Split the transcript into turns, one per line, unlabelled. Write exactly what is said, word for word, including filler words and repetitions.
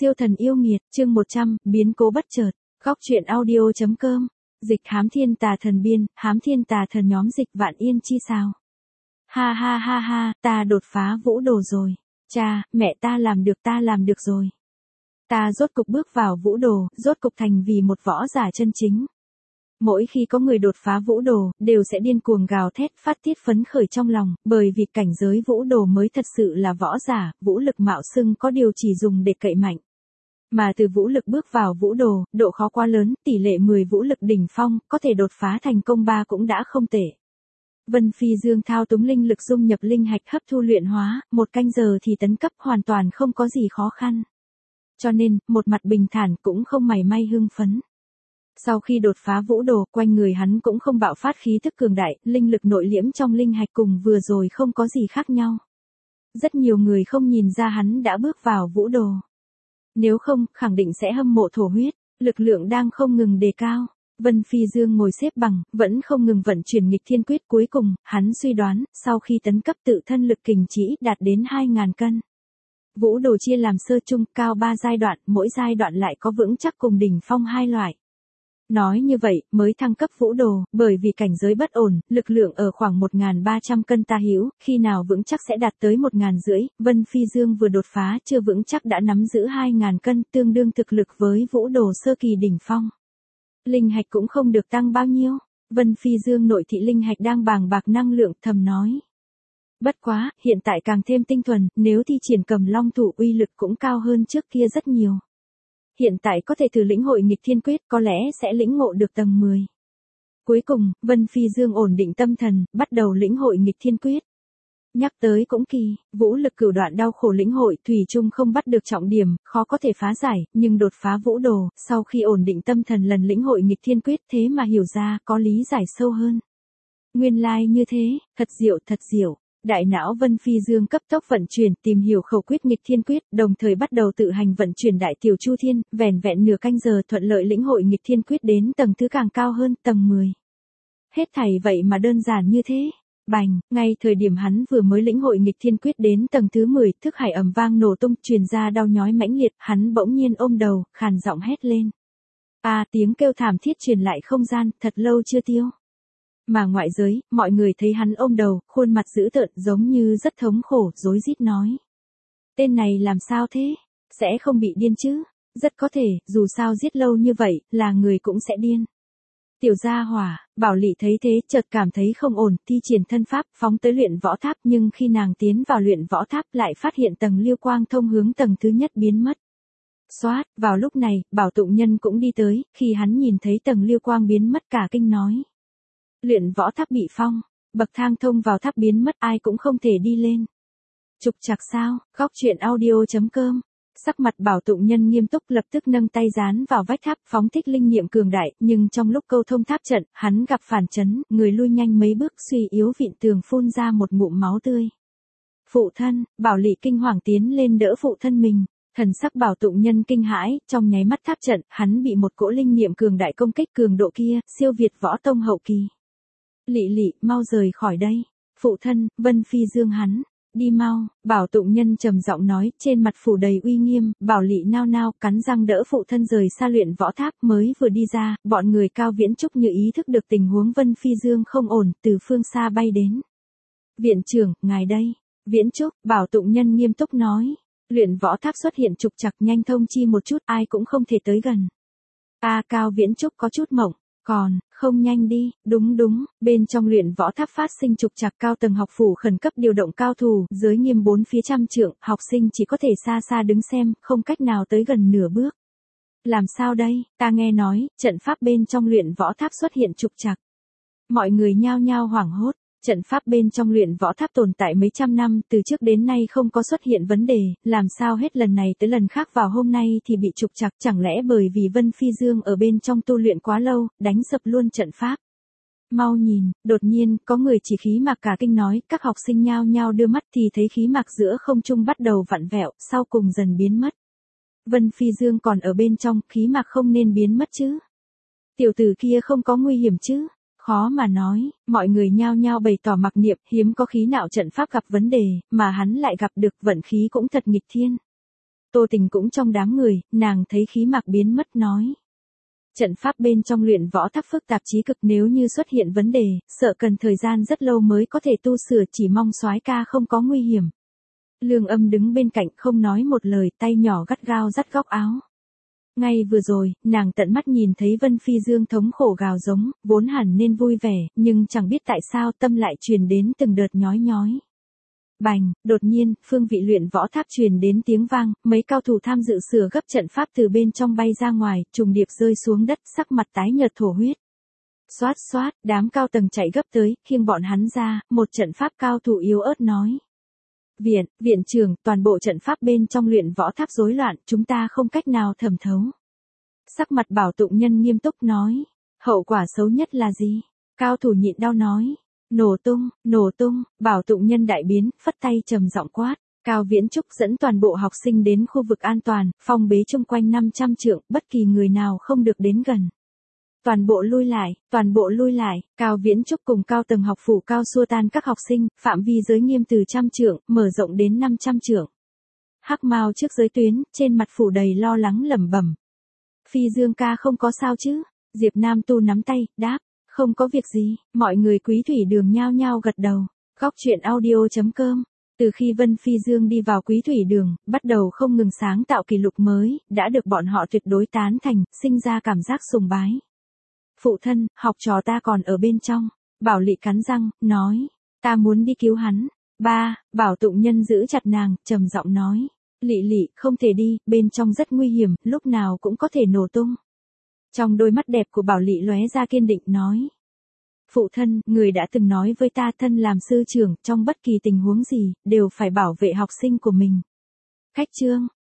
Siêu thần yêu nghiệt, chương một trăm, biến cố bất chợt, góc truyện audio.com, dịch hám thiên tà thần biên, hám thiên tà thần nhóm dịch vạn yên chi sao. Ha ha ha ha, ta đột phá vũ đồ rồi. Cha, mẹ ta làm được ta làm được rồi. Ta rốt cục bước vào vũ đồ, rốt cục thành vì một võ giả chân chính. Mỗi khi có người đột phá vũ đồ, đều sẽ điên cuồng gào thét phát tiết phấn khởi trong lòng, bởi vì cảnh giới vũ đồ mới thật sự là võ giả, vũ lực mạo xưng có điều chỉ dùng để cậy mạnh. Mà từ vũ lực bước vào vũ đồ, độ khó quá lớn, tỷ lệ mười vũ lực đỉnh phong, có thể đột phá thành công ba cũng đã không tệ. Vân Phi Dương thao túng linh lực dung nhập linh hạch hấp thu luyện hóa, một canh giờ thì tấn cấp hoàn toàn không có gì khó khăn. Cho nên, một mặt bình thản cũng không mảy may hưng phấn. Sau khi đột phá vũ đồ, quanh người hắn cũng không bạo phát khí tức cường đại, linh lực nội liễm trong linh hạch cùng vừa rồi không có gì khác nhau. Rất nhiều người không nhìn ra hắn đã bước vào vũ đồ. Nếu không, khẳng định sẽ hâm mộ thổ huyết, lực lượng đang không ngừng đề cao. Vân Phi Dương ngồi xếp bằng, vẫn không ngừng vận chuyển nghịch thiên quyết, cuối cùng, hắn suy đoán, sau khi tấn cấp tự thân lực kình chỉ đạt đến hai nghìn cân. Vũ đồ chia làm sơ trung cao ba giai đoạn, mỗi giai đoạn lại có vững chắc cùng đỉnh phong hai loại. Nói như vậy, mới thăng cấp vũ đồ, bởi vì cảnh giới bất ổn, lực lượng ở khoảng một nghìn ba trăm cân tà hữu, khi nào vững chắc sẽ đạt tới một nghìn rưỡi, Vân Phi Dương vừa đột phá chưa vững chắc đã nắm giữ hai nghìn cân, tương đương thực lực với vũ đồ sơ kỳ đỉnh phong. Linh hạch cũng không được tăng bao nhiêu, Vân Phi Dương nội thị linh hạch đang bàng bạc năng lượng, thầm nói. Bất quá, hiện tại càng thêm tinh thuần, nếu thi triển cầm long thủ uy lực cũng cao hơn trước kia rất nhiều. Hiện tại có thể thử lĩnh hội nghịch thiên quyết, có lẽ sẽ lĩnh ngộ được tầng mười. Cuối cùng, Vân Phi Dương ổn định tâm thần, bắt đầu lĩnh hội nghịch thiên quyết. Nhắc tới cũng kỳ, vũ lực cửu đoạn đau khổ lĩnh hội, thủy chung không bắt được trọng điểm, khó có thể phá giải, nhưng đột phá vũ đồ, sau khi ổn định tâm thần lần lĩnh hội nghịch thiên quyết, thế mà hiểu ra, có lý giải sâu hơn. Nguyên lai like như thế, thật diệu thật diệu. Đại não Vân Phi Dương cấp tốc vận chuyển, tìm hiểu khẩu quyết nghịch thiên quyết, đồng thời bắt đầu tự hành vận chuyển đại tiểu chu thiên, vẻn vẹn nửa canh giờ thuận lợi lĩnh hội nghịch thiên quyết đến tầng thứ càng cao hơn, tầng mười. Hết thảy vậy mà đơn giản như thế. Bành, ngay thời điểm hắn vừa mới lĩnh hội nghịch thiên quyết đến tầng thứ mười, thức hải ầm vang nổ tung, truyền ra đau nhói mãnh liệt, hắn bỗng nhiên ôm đầu, khàn giọng hét lên. A à, tiếng kêu thảm thiết truyền lại không gian, thật lâu chưa tiêu. Mà ngoại giới, mọi người thấy hắn ôm đầu, khuôn mặt dữ tợn giống như rất thống khổ, rối rít nói. Tên này làm sao thế? Sẽ không bị điên chứ? Rất có thể, dù sao giết lâu như vậy, là người cũng sẽ điên. Tiểu gia hỏa, Bảo Lị thấy thế, chợt cảm thấy không ổn, thi triển thân pháp, phóng tới luyện võ tháp, nhưng khi nàng tiến vào luyện võ tháp lại phát hiện tầng liêu quang thông hướng tầng thứ nhất biến mất. Xoát, vào lúc này, Bảo Tụng Nhân cũng đi tới, khi hắn nhìn thấy tầng liêu quang biến mất cả kinh nói. Luyện võ tháp bị phong, bậc thang thông vào tháp biến mất, ai cũng không thể đi lên. Trục trặc sao, góc truyện audio.com. Sắc mặt Bảo Tụng Nhân nghiêm túc, lập tức nâng tay dán vào vách tháp, phóng thích linh niệm cường đại, nhưng trong lúc câu thông tháp trận, hắn gặp phản chấn, người lui nhanh mấy bước, suy yếu vịn tường phun ra một ngụm máu tươi. Phụ thân, Bảo Lị kinh hoàng tiến lên đỡ phụ thân mình. Thần sắc Bảo Tụng Nhân kinh hãi, trong nháy mắt tháp trận, hắn bị một cỗ linh niệm cường đại công kích, cường độ kia, siêu việt võ tông hậu kỳ. Lị Lị, mau rời khỏi đây. Phụ thân, Vân Phi Dương hắn. Đi mau, Bảo Tụng Nhân trầm giọng nói, trên mặt phủ đầy uy nghiêm. Bảo Lị nao nao, cắn răng đỡ phụ thân rời xa luyện võ tháp, mới vừa đi ra, bọn người Cao Viễn Trúc như ý thức được tình huống Vân Phi Dương không ổn, từ phương xa bay đến. Viện trưởng, ngài đây. Viễn Trúc, Bảo Tụng Nhân nghiêm túc nói. Luyện võ tháp xuất hiện trục trặc, nhanh thông chi một chút, ai cũng không thể tới gần. A à, Cao Viễn Trúc có chút mộng. Còn, không nhanh đi, đúng đúng, bên trong luyện võ tháp phát sinh trục trặc, cao tầng học phủ khẩn cấp điều động cao thủ, giới nghiêm bốn phía trăm trượng, học sinh chỉ có thể xa xa đứng xem, không cách nào tới gần nửa bước. Làm sao đây, ta nghe nói, trận pháp bên trong luyện võ tháp xuất hiện trục trặc. Mọi người nhao nhao hoảng hốt. Trận pháp bên trong luyện võ tháp tồn tại mấy trăm năm, từ trước đến nay không có xuất hiện vấn đề, làm sao hết lần này tới lần khác vào hôm nay thì bị trục trặc, chẳng lẽ bởi vì Vân Phi Dương ở bên trong tu luyện quá lâu, đánh sập luôn trận pháp. Mau nhìn, đột nhiên, có người chỉ khí mạc cả kinh nói, các học sinh nhao nhao đưa mắt thì thấy khí mạc giữa không trung bắt đầu vặn vẹo, sau cùng dần biến mất. Vân Phi Dương còn ở bên trong, khí mạc không nên biến mất chứ. Tiểu tử kia không có nguy hiểm chứ. Khó mà nói, mọi người nhao nhao bày tỏ mặc niệm, hiếm có khí nào trận pháp gặp vấn đề, mà hắn lại gặp được, vận khí cũng thật nghịch thiên. Tô Tình cũng trong đám người, nàng thấy khí mạc biến mất nói. Trận pháp bên trong luyện võ tháp phức tạp chí cực, nếu như xuất hiện vấn đề, sợ cần thời gian rất lâu mới có thể tu sửa, chỉ mong soái ca không có nguy hiểm. Lương Âm đứng bên cạnh không nói một lời, tay nhỏ gắt gao dắt góc áo. Ngay vừa rồi, nàng tận mắt nhìn thấy Vân Phi Dương thống khổ gào giống, vốn hẳn nên vui vẻ, nhưng chẳng biết tại sao tâm lại truyền đến từng đợt nhói nhói. Bành, đột nhiên, phương vị luyện võ tháp truyền đến tiếng vang, mấy cao thủ tham dự sửa gấp trận pháp từ bên trong bay ra ngoài, trùng điệp rơi xuống đất, sắc mặt tái nhợt thổ huyết. Xoát xoát, đám cao tầng chạy gấp tới, khiêng bọn hắn ra, một trận pháp cao thủ yếu ớt nói. Viện, viện trưởng, toàn bộ trận pháp bên trong luyện võ tháp rối loạn, chúng ta không cách nào thẩm thấu. Sắc mặt Bảo Tụng Nhân nghiêm túc nói. Hậu quả xấu nhất là gì? Cao thủ nhịn đau nói. Nổ tung, nổ tung, Bảo Tụng Nhân đại biến, phất tay trầm giọng quát. Cao Viễn Trúc dẫn toàn bộ học sinh đến khu vực an toàn, phong bế chung quanh năm trăm trượng, bất kỳ người nào không được đến gần. Toàn bộ lui lại, toàn bộ lui lại, Cao Viễn Trúc cùng cao tầng học phủ cao xua tan các học sinh, phạm vi giới nghiêm từ trăm trượng, mở rộng đến năm trăm trượng. Hắc Mao trước giới tuyến, trên mặt phủ đầy lo lắng lẩm bẩm. Phi Dương ca không có sao chứ? Diệp Nam Tu nắm tay, đáp, không có việc gì, mọi người Quý Thủy Đường nhao nhao gật đầu. Góc truyện audio chấm com. Từ khi Vân Phi Dương đi vào Quý Thủy Đường, bắt đầu không ngừng sáng tạo kỷ lục mới, đã được bọn họ tuyệt đối tán thành, sinh ra cảm giác sùng bái. Phụ thân, học trò ta còn ở bên trong. Bảo Lị cắn răng, nói, ta muốn đi cứu hắn. Ba, Bảo Tụng Nhân giữ chặt nàng, trầm giọng nói, Lị Lị, không thể đi, bên trong rất nguy hiểm, lúc nào cũng có thể nổ tung. Trong đôi mắt đẹp của Bảo Lị lóe ra kiên định nói. Phụ thân, người đã từng nói với ta thân làm sư trưởng, trong bất kỳ tình huống gì, đều phải bảo vệ học sinh của mình. Khách chương.